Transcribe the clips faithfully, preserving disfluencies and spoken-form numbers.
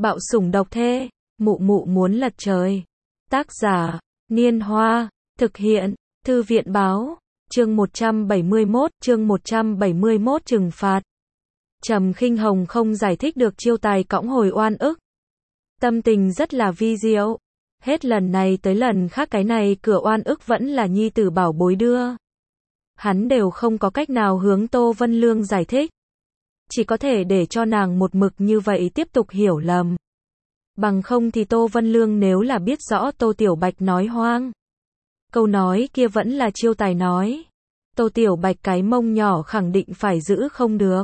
Bạo sủng độc thê, mụ mụ muốn lật trời. Tác giả, Niên Hoa, thực hiện, Thư viện báo, chương một trăm bảy mươi mốt, chương một trăm bảy mươi mốt trừng phạt. Trầm Khinh Hồng không giải thích được chiêu tài cõng hồi oan ức. Tâm tình rất là vi diệu. Hết lần này tới lần khác cái này cửa oan ức vẫn là nhi tử bảo bối đưa. Hắn đều không có cách nào hướng Tô Vân Lương giải thích. Chỉ có thể để cho nàng một mực như vậy tiếp tục hiểu lầm. Bằng không thì Tô Vân Lương nếu là biết rõ Tô Tiểu Bạch nói hoang. Câu nói kia vẫn là chiêu tài nói. Tô Tiểu Bạch cái mông nhỏ khẳng định phải giữ không được.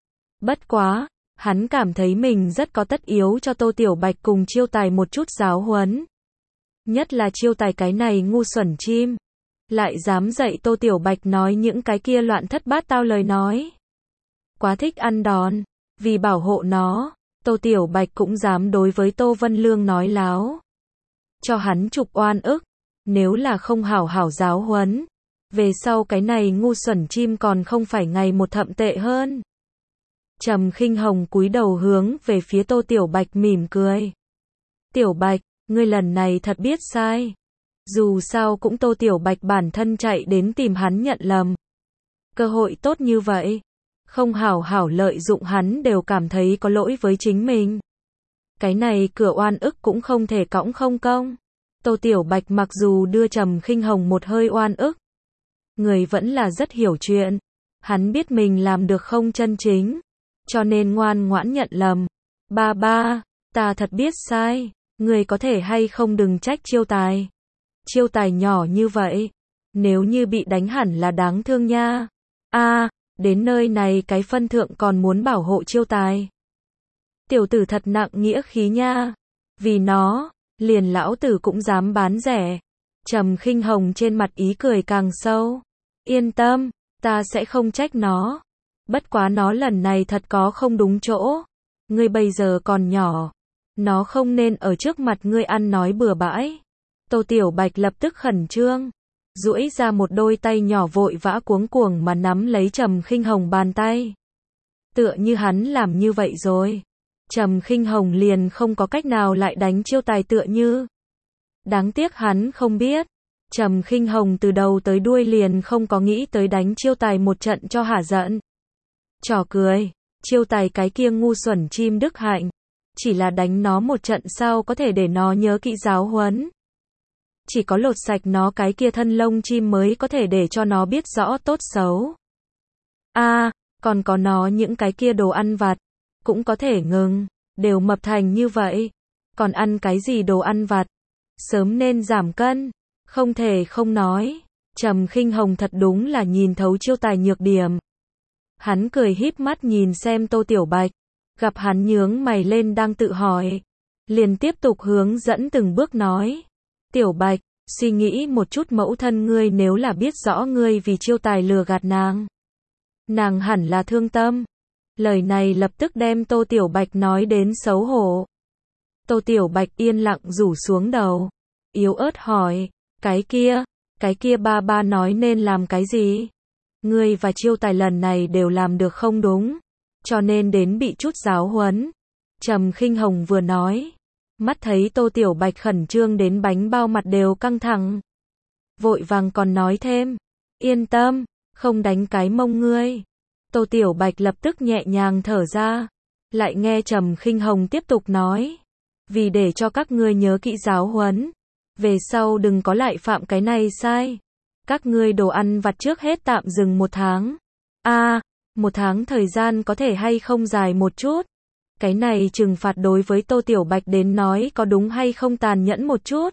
Bất quá, hắn cảm thấy mình rất có tất yếu cho Tô Tiểu Bạch cùng chiêu tài một chút giáo huấn. Nhất là chiêu tài cái này ngu xuẩn chim. Lại dám dạy Tô Tiểu Bạch nói những cái kia loạn thất bát tao lời nói. Quá thích ăn đòn. Vì bảo hộ nó, Tô Tiểu Bạch cũng dám đối với Tô Vân Lương nói láo. Cho hắn trục oan ức. Nếu là không hảo hảo giáo huấn. Về sau cái này ngu xuẩn chim còn không phải ngày một thậm tệ hơn. Trầm Khinh Hồng cúi đầu hướng về phía Tô Tiểu Bạch mỉm cười. Tiểu Bạch, ngươi lần này thật biết sai. Dù sao cũng Tô Tiểu Bạch bản thân chạy đến tìm hắn nhận lầm. Cơ hội tốt như vậy. Không hảo hảo lợi dụng hắn đều cảm thấy có lỗi với chính mình. Cái này cửa oan ức cũng không thể cõng không công. Tô Tiểu Bạch mặc dù đưa Trầm Khinh Hồng một hơi oan ức. Người vẫn là rất hiểu chuyện. Hắn biết mình làm được không chân chính. Cho nên ngoan ngoãn nhận lầm. Ba ba, ta thật biết sai. Người có thể hay không đừng trách chiêu tài. Chiêu tài nhỏ như vậy. Nếu như bị đánh hẳn là đáng thương nha. A, đến nơi này cái phân thượng còn muốn bảo hộ chiêu tài. Tiểu tử thật nặng nghĩa khí nha. Vì nó, liền lão tử cũng dám bán rẻ. Trầm Khinh Hồng trên mặt ý cười càng sâu. Yên tâm, ta sẽ không trách nó. Bất quá nó lần này thật có không đúng chỗ. Ngươi bây giờ còn nhỏ. Nó không nên ở trước mặt ngươi ăn nói bừa bãi. Tô Tiểu Bạch lập tức khẩn trương. Duỗi ra một đôi tay nhỏ vội vã cuống cuồng mà nắm lấy Trầm Khinh Hồng bàn tay. Tựa như hắn làm như vậy rồi. Trầm Khinh Hồng liền không có cách nào lại đánh chiêu tài tựa như. Đáng tiếc hắn không biết. Trầm Khinh Hồng từ đầu tới đuôi liền không có nghĩ tới đánh chiêu tài một trận cho hả giận. Trò cười, chiêu tài cái kia ngu xuẩn chim đức hạnh. Chỉ là đánh nó một trận sau có thể để nó nhớ kỹ giáo huấn. Chỉ có lột sạch nó cái kia thân lông chim mới có thể để cho nó biết rõ tốt xấu. A, à, còn có nó những cái kia đồ ăn vặt. Cũng có thể ngừng, đều mập thành như vậy. Còn ăn cái gì đồ ăn vặt? Sớm nên giảm cân. Không thể không nói. Trầm Khinh Hồng thật đúng là nhìn thấu chiêu tài nhược điểm. Hắn cười híp mắt nhìn xem Tô Tiểu Bạch. Gặp hắn nhướng mày lên đang tự hỏi. Liền tiếp tục hướng dẫn từng bước nói. Tiểu Bạch, suy nghĩ một chút mẫu thân ngươi nếu là biết rõ ngươi vì chiêu tài lừa gạt nàng. Nàng hẳn là thương tâm. Lời này lập tức đem Tô Tiểu Bạch nói đến xấu hổ. Tô Tiểu Bạch yên lặng rủ xuống đầu. Yếu ớt hỏi, cái kia, cái kia ba ba nói nên làm cái gì? Ngươi và chiêu tài lần này đều làm được không đúng. Cho nên đến bị chút giáo huấn. Trầm Khinh Hồng vừa nói. Mắt thấy Tô Tiểu Bạch khẩn trương đến bánh bao mặt đều căng thẳng. Vội vàng còn nói thêm. Yên tâm, không đánh cái mông ngươi. Tô Tiểu Bạch lập tức nhẹ nhàng thở ra. Lại nghe Trầm Khinh Hồng tiếp tục nói. Vì để cho các ngươi nhớ kỹ giáo huấn. Về sau đừng có lại phạm cái này sai. Các ngươi đồ ăn vặt trước hết tạm dừng một tháng. A, à, một tháng thời gian có thể hay không dài một chút. Cái này trừng phạt đối với Tô Tiểu Bạch đến nói có đúng hay không tàn nhẫn một chút.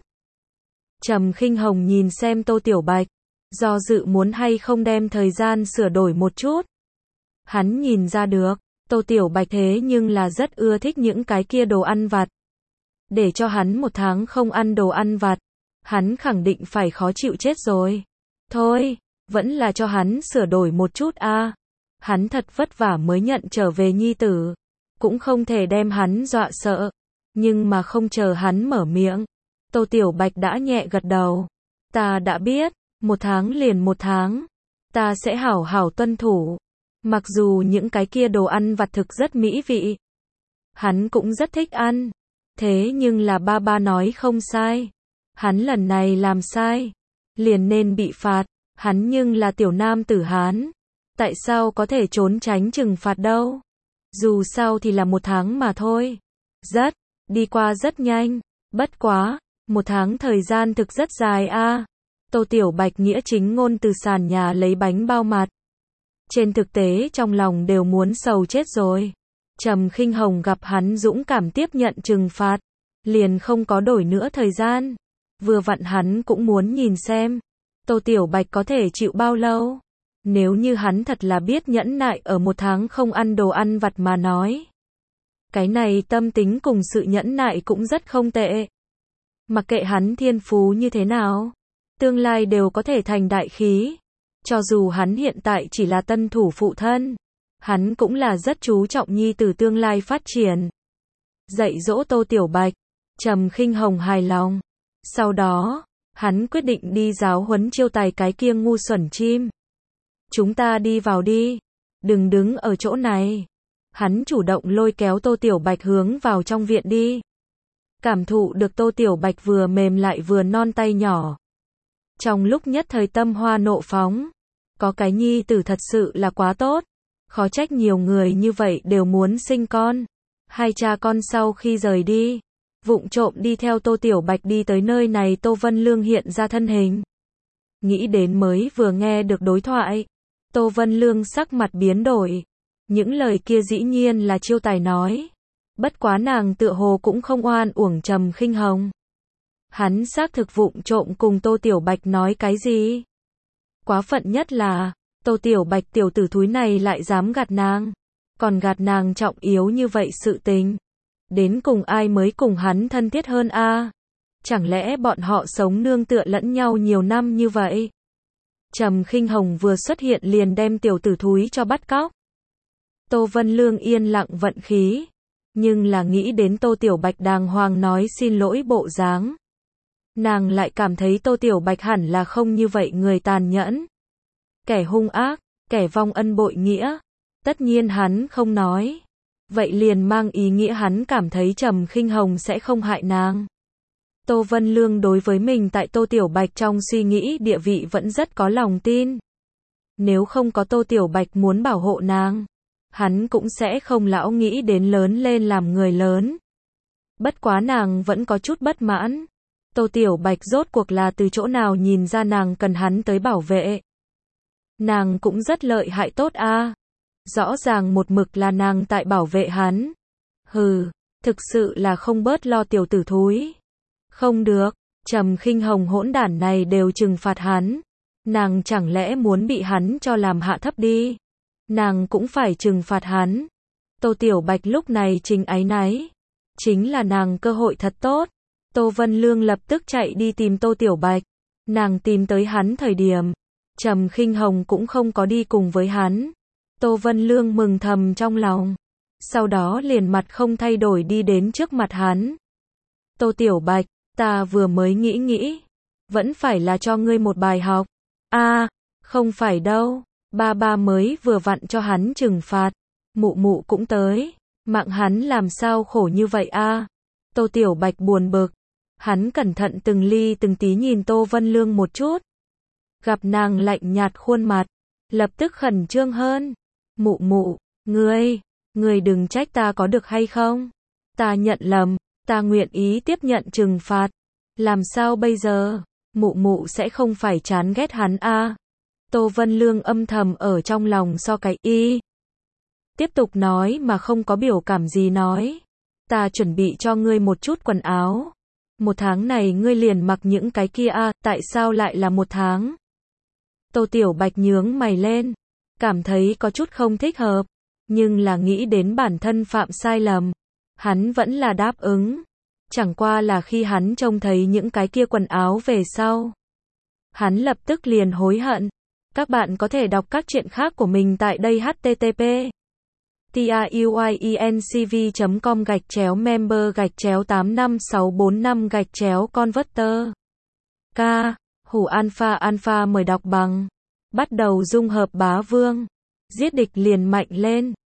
Trầm Khinh Hồng nhìn xem Tô Tiểu Bạch. Do dự muốn hay không đem thời gian sửa đổi một chút. Hắn nhìn ra được. Tô Tiểu Bạch thế nhưng là rất ưa thích những cái kia đồ ăn vặt. Để cho hắn một tháng không ăn đồ ăn vặt. Hắn khẳng định phải khó chịu chết rồi. Thôi, vẫn là cho hắn sửa đổi một chút a. À. Hắn thật vất vả mới nhận trở về nhi tử. Cũng không thể đem hắn dọa sợ. Nhưng mà không chờ hắn mở miệng. Tô Tiểu Bạch đã nhẹ gật đầu. Ta đã biết, một tháng liền một tháng. Ta sẽ hảo hảo tuân thủ. Mặc dù những cái kia đồ ăn vặt thực rất mỹ vị. Hắn cũng rất thích ăn. Thế nhưng là ba ba nói không sai. Hắn lần này làm sai, liền nên bị phạt. Hắn nhưng là tiểu nam tử Hán. Tại sao có thể trốn tránh trừng phạt đâu? Dù sao thì là một tháng mà thôi. Rất, đi qua rất nhanh. Bất quá, một tháng thời gian thực rất dài a. Tô Tiểu Bạch nghĩa chính ngôn từ sàn nhà lấy bánh bao mặt. Trên thực tế trong lòng đều muốn sầu chết rồi. Trầm Khinh Hồng gặp hắn dũng cảm tiếp nhận trừng phạt, liền không có đổi nữa thời gian. Vừa vặn hắn cũng muốn nhìn xem, Tô Tiểu Bạch có thể chịu bao lâu. Nếu như hắn thật là biết nhẫn nại ở một tháng không ăn đồ ăn vặt mà nói. Cái này tâm tính cùng sự nhẫn nại cũng rất không tệ. Mặc kệ hắn thiên phú như thế nào, tương lai đều có thể thành đại khí. Cho dù hắn hiện tại chỉ là tân thủ phụ thân, hắn cũng là rất chú trọng nhi tử tương lai phát triển. Dạy dỗ Tô Tiểu Bạch, Trầm Khinh Hồng hài lòng. Sau đó, hắn quyết định đi giáo huấn chiêu tài cái kia ngu xuẩn chim. Chúng ta đi vào đi, đừng đứng ở chỗ này. Hắn chủ động lôi kéo Tô Tiểu Bạch hướng vào trong viện đi. Cảm thụ được Tô Tiểu Bạch vừa mềm lại vừa non tay nhỏ. Trong lúc nhất thời tâm hoa nộ phóng, có cái nhi tử thật sự là quá tốt. Khó trách nhiều người như vậy đều muốn sinh con. Hai cha con sau khi rời đi, vụng trộm đi theo Tô Tiểu Bạch đi tới nơi này. Tô Vân Lương hiện ra thân hình. Nghĩ đến mới vừa nghe được đối thoại, Tô Vân Lương sắc mặt biến đổi. Những lời kia dĩ nhiên là chiêu tài nói. Bất quá nàng tựa hồ cũng không oan uổng Trầm Khinh Hồng. Hắn xác thực vụng trộm cùng Tô Tiểu Bạch nói cái gì? Quá phận nhất là, Tô Tiểu Bạch tiểu tử thúi này lại dám gạt nàng. Còn gạt nàng trọng yếu như vậy sự tình. Đến cùng ai mới cùng hắn thân thiết hơn a? À? Chẳng lẽ bọn họ sống nương tựa lẫn nhau nhiều năm như vậy? Trầm Khinh Hồng vừa xuất hiện liền đem tiểu tử thúi cho bắt cóc. Tô Vân Lương yên lặng vận khí. Nhưng là nghĩ đến Tô Tiểu Bạch đàng hoàng nói xin lỗi bộ dáng. Nàng lại cảm thấy Tô Tiểu Bạch hẳn là không như vậy người tàn nhẫn. Kẻ hung ác, kẻ vong ân bội nghĩa. Tất nhiên hắn không nói. Vậy liền mang ý nghĩa hắn cảm thấy Trầm Khinh Hồng sẽ không hại nàng. Tô Vân Lương đối với mình tại Tô Tiểu Bạch trong suy nghĩ địa vị vẫn rất có lòng tin. Nếu không có Tô Tiểu Bạch muốn bảo hộ nàng, hắn cũng sẽ không lão nghĩ đến lớn lên làm người lớn. Bất quá nàng vẫn có chút bất mãn. Tô Tiểu Bạch rốt cuộc là từ chỗ nào nhìn ra nàng cần hắn tới bảo vệ. Nàng cũng rất lợi hại tốt a. À. Rõ ràng một mực là nàng tại bảo vệ hắn. Hừ, thực sự là không bớt lo tiểu tử thúi. Không được, Trầm Khinh Hồng hỗn đản này đều trừng phạt hắn. Nàng chẳng lẽ muốn bị hắn cho làm hạ thấp đi. Nàng cũng phải trừng phạt hắn. Tô Tiểu Bạch lúc này chính áy náy. Chính là nàng cơ hội thật tốt. Tô Vân Lương lập tức chạy đi tìm Tô Tiểu Bạch. Nàng tìm tới hắn thời điểm, Trầm Khinh Hồng cũng không có đi cùng với hắn. Tô Vân Lương mừng thầm trong lòng. Sau đó liền mặt không thay đổi đi đến trước mặt hắn. Tô Tiểu Bạch, ta vừa mới nghĩ nghĩ. Vẫn phải là cho ngươi một bài học. A, à, không phải đâu. Ba ba mới vừa vặn cho hắn trừng phạt. Mụ mụ cũng tới. Mạng hắn làm sao khổ như vậy a? À? Tô Tiểu Bạch buồn bực. Hắn cẩn thận từng ly từng tí nhìn Tô Vân Lương một chút. Gặp nàng lạnh nhạt khuôn mặt, lập tức khẩn trương hơn. Mụ mụ, ngươi, ngươi đừng trách ta có được hay không? Ta nhận lầm, ta nguyện ý tiếp nhận trừng phạt. Làm sao bây giờ? Mụ mụ sẽ không phải chán ghét hắn a? À? Tô Vân Lương âm thầm ở trong lòng so cái y. Tiếp tục nói mà không có biểu cảm gì nói. Ta chuẩn bị cho ngươi một chút quần áo. Một tháng này ngươi liền mặc những cái kia a, à, tại sao lại là một tháng? Tô Tiểu Bạch nhướng mày lên, cảm thấy có chút không thích hợp, nhưng là nghĩ đến bản thân phạm sai lầm, hắn vẫn là đáp ứng. Chẳng qua là khi hắn trông thấy những cái kia quần áo về sau, hắn lập tức liền hối hận. Các bạn có thể đọc các truyện khác của mình tại đây h t t p truyencv chấm com gạch chéo member gạch chéo tám năm sáu bốn năm gạch chéo converter. K. Hủ Alpha Alpha mời đọc bằng. Bắt đầu dung hợp bá vương. Giết địch liền mạnh lên.